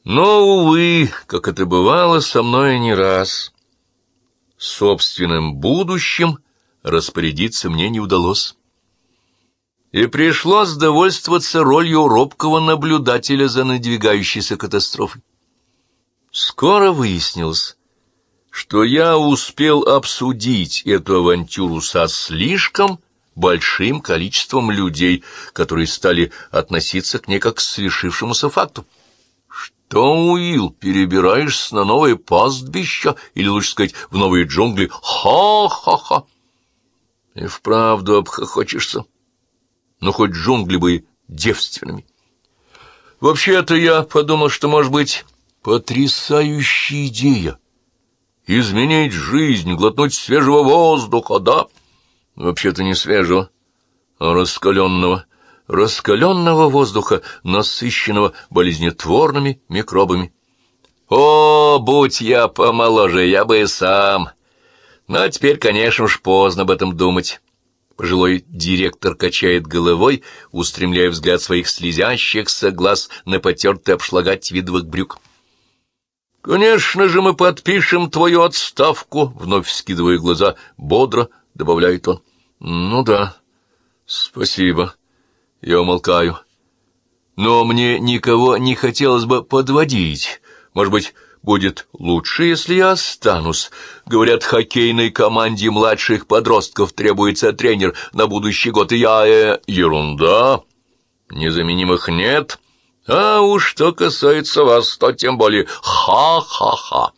Но, увы, как это бывало со мной не раз, собственным будущим распорядиться мне не удалось. И пришлось довольствоваться ролью робкого наблюдателя за надвигающейся катастрофой. Скоро выяснилось, что я успел обсудить эту авантюру со слишком большим количеством людей, которые стали относиться к ней как к свершившемуся факту. Что, Уилл, перебираешься на новое пастбище, или, лучше сказать, в новые джунгли? Ха-ха-ха! И вправду обхохочешься. Но хоть джунгли бы девственными. Вообще-то я подумал, что, может быть, потрясающая идея изменить жизнь, глотнуть свежего воздуха, да? Вообще-то не свежего, а раскаленного воздуха, насыщенного болезнетворными микробами. О, будь я помоложе, я бы и сам. Но теперь, конечно уж, поздно об этом думать. Пожилой директор качает головой, устремляя взгляд своих слезящихся глаз на потертый обшлага твидовых брюк. «Конечно же мы подпишем твою отставку», — вновь вскидывая глаза, бодро добавляет он. «Ну да, спасибо». Я умолкаю. «Но мне никого не хотелось бы подводить. Может быть, будет лучше, если я останусь. Говорят, хоккейной команде младших подростков требуется тренер на будущий год, и я... Ерунда. Незаменимых нет. А уж что касается вас, то тем более ха-ха-ха».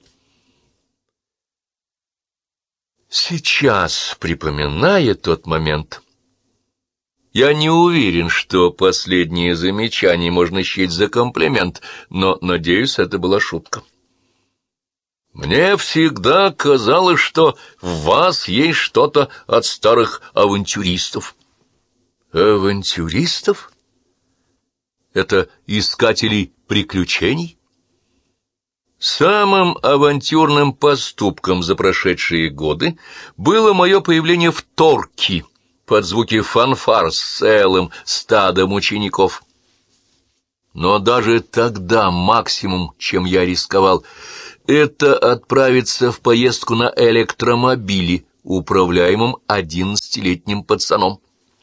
Сейчас, припоминая тот момент, я не уверен, что последнее замечание можно счесть за комплимент, но, надеюсь, это была шутка. Мне всегда казалось, что в вас есть что-то от старых авантюристов. Авантюристов? Это искателей приключений? Самым авантюрным поступком за прошедшие годы было мое появление в Торки под звуки фанфар с целым стадом учеников. Но даже тогда максимум, чем я рисковал, это отправиться в поездку на электромобиле, управляемом 11-летним пацаном.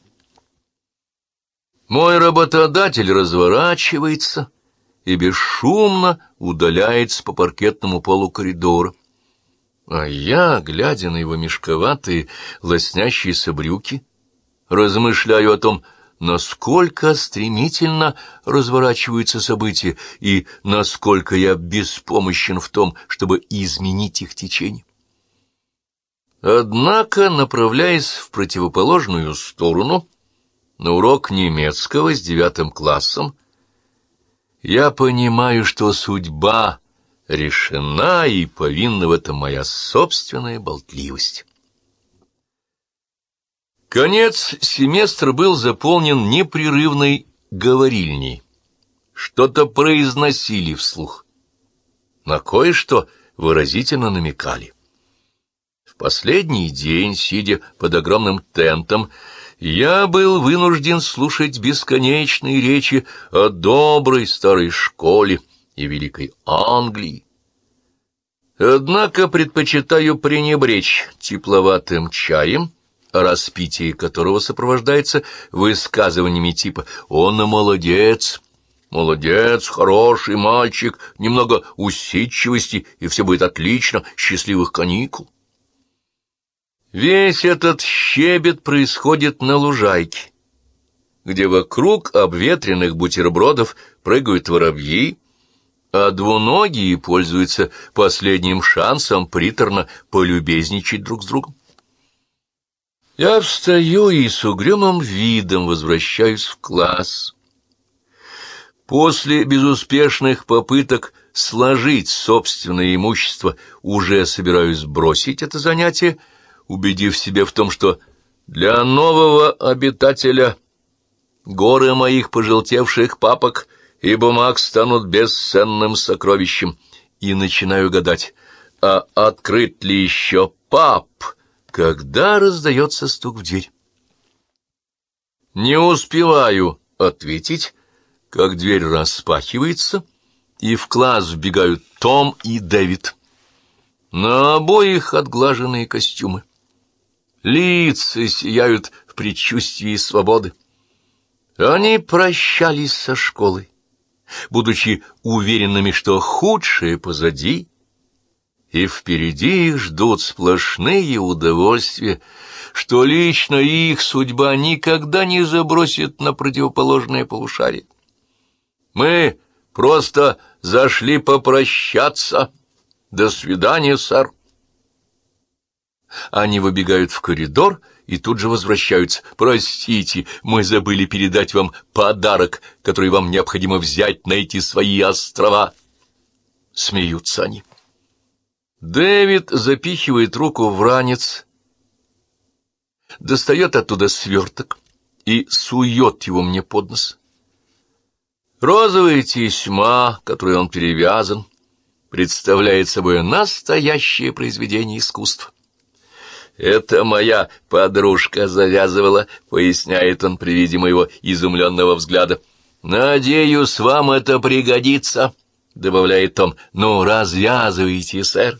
Мой работодатель разворачивается и бесшумно удаляется по паркетному полу коридора. А я, глядя на его мешковатые, лоснящиеся брюки, размышляю о том, насколько стремительно разворачиваются события и насколько я беспомощен в том, чтобы изменить их течение. Однако, направляясь в противоположную сторону, на урок немецкого с 9 классом, я понимаю, что судьба решена, и повинна в этом моя собственная болтливость. Конец семестра был заполнен непрерывной говорильней. Что-то произносили вслух, на кое-что выразительно намекали. В последний день, сидя под огромным тентом, я был вынужден слушать бесконечные речи о доброй старой школе и великой Англии. Однако предпочитаю пренебречь тепловатым чаем, распитие которого сопровождается высказываниями типа «Он молодец», «Молодец, хороший мальчик», «Немного усидчивости, и все будет отлично, счастливых каникул». Весь этот щебет происходит на лужайке, где вокруг обветренных бутербродов прыгают воробьи, а двуногие пользуются последним шансом приторно полюбезничать друг с другом. Я встаю и с угрюмым видом возвращаюсь в класс. После безуспешных попыток сложить собственное имущество уже собираюсь бросить это занятие, убедив себя в том, что для нового обитателя горы моих пожелтевших папок и бумаг станут бесценным сокровищем, и начинаю гадать, а открыт ли еще паб, когда раздается стук в дверь. Не успеваю ответить, как дверь распахивается, и в класс вбегают Том и Дэвид. На обоих отглаженные костюмы. Лица сияют в предчувствии свободы. Они прощались со школой, будучи уверенными, что худшее позади, и впереди их ждут сплошные удовольствия, что лично их судьба никогда не забросит на противоположное полушарие. Мы просто зашли попрощаться. До свидания, сэр. Они выбегают в коридор и тут же возвращаются. Простите, мы забыли передать вам подарок, который вам необходимо взять на эти свои острова. Смеются они. Дэвид запихивает руку в ранец, достает оттуда сверток и сует его мне под нос. Розовая тесьма, которой он перевязан, представляет собой настоящее произведение искусства. «Это моя подружка завязывала», — поясняет он при виде моего изумленного взгляда. «Надеюсь, вам это пригодится», — добавляет Том. «Ну, развязывайте, сэр».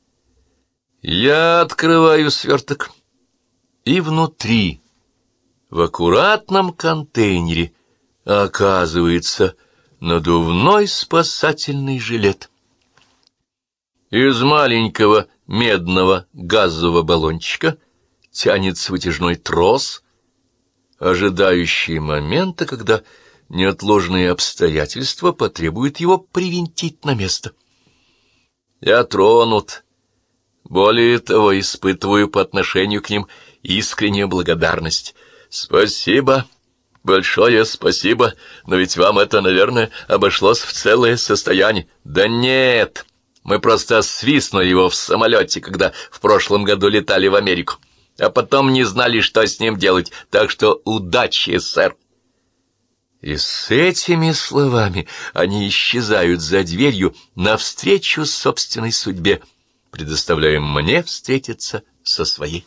Я открываю сверток, и внутри, в аккуратном контейнере, оказывается надувной спасательный жилет. Из маленького медного газового баллончика тянется вытяжной трос, ожидающий момента, когда неотложные обстоятельства потребуют его привинтить на место. Я тронут. Более того, испытываю по отношению к ним искреннюю благодарность. Спасибо, большое спасибо, но ведь вам это, наверное, обошлось в целое состояние. Да нет, мы просто свистнули его в самолете, когда в прошлом году летали в Америку, а потом не знали, что с ним делать, так что удачи, сэр. И с этими словами они исчезают за дверью навстречу собственной судьбе, предоставляя мне встретиться со своей.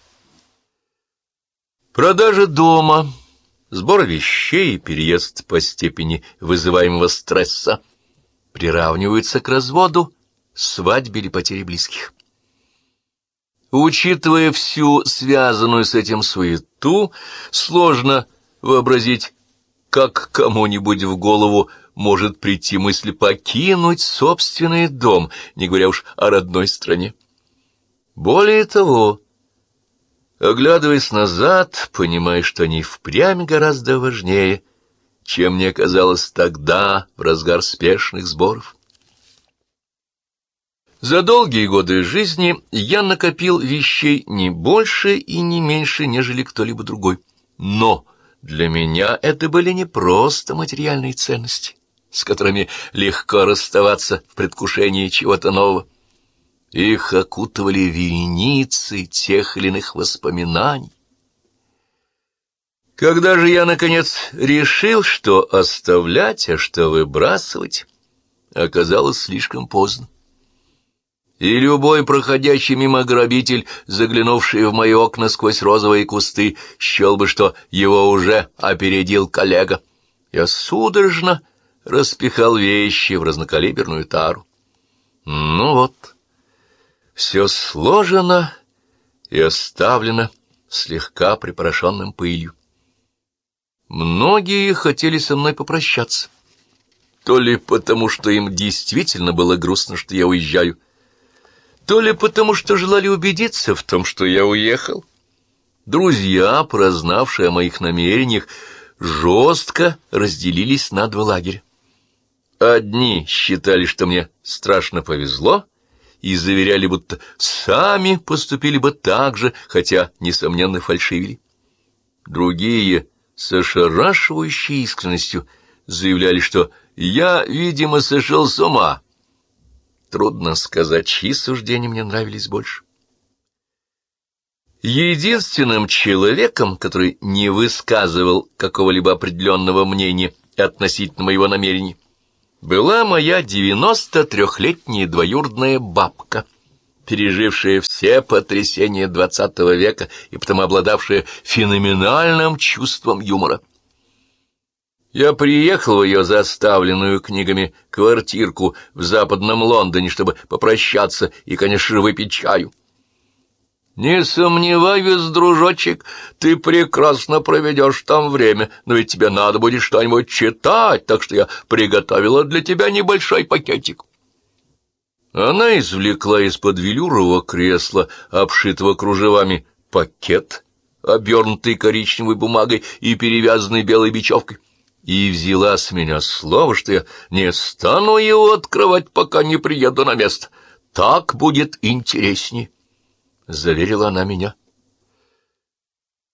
Продажа дома, сбор вещей и переезд по степени вызываемого стресса приравниваются к разводу, свадьбе или потере близких. Учитывая всю связанную с этим суету, сложно вообразить, как кому-нибудь в голову может прийти мысль покинуть собственный дом, не говоря уж о родной стране. Более того, оглядываясь назад, понимая, что они впрямь гораздо важнее, чем мне казалось тогда, в разгар спешных сборов. За долгие годы жизни я накопил вещей не больше и не меньше, нежели кто-либо другой. Но для меня это были не просто материальные ценности, с которыми легко расставаться в предвкушении чего-то нового. Их окутывали вереницы тех или иных воспоминаний. Когда же я, наконец, решил, что оставлять, а что выбрасывать, оказалось слишком поздно. И любой проходящий мимо грабитель, заглянувший в мои окна сквозь розовые кусты, счел бы, что его уже опередил коллега. Я судорожно распихал вещи в разнокалиберную тару. Ну вот, все сложено и оставлено слегка припорошенным пылью. Многие хотели со мной попрощаться, то ли потому, что им действительно было грустно, что я уезжаю, то ли потому, что желали убедиться в том, что я уехал. Друзья, прознавшие о моих намерениях, жестко разделились на два лагеря. Одни считали, что мне страшно повезло, и заверяли, будто сами поступили бы так же, хотя, несомненно, фальшивили. Другие, с ошарашивающей искренностью, заявляли, что я, видимо, сошел с ума. Трудно сказать, чьи суждения мне нравились больше. Единственным человеком, который не высказывал какого-либо определенного мнения относительно моего намерения, была моя 93-летняя двоюродная бабка, пережившая все потрясения XX века и потому обладавшая феноменальным чувством юмора. Я приехал в ее заставленную книгами квартирку в западном Лондоне, чтобы попрощаться и, конечно же, выпить чаю. Не сомневаюсь, дружочек, ты прекрасно проведешь там время, но ведь тебе надо будет что-нибудь читать, так что я приготовила для тебя небольшой пакетик. Она извлекла из-под велюрового кресла, обшитого кружевами, пакет, обернутый коричневой бумагой и перевязанный белой бечевкой, и взяла с меня слово, что я не стану его открывать, пока не приеду на место. Так будет интереснее, — заверила она меня.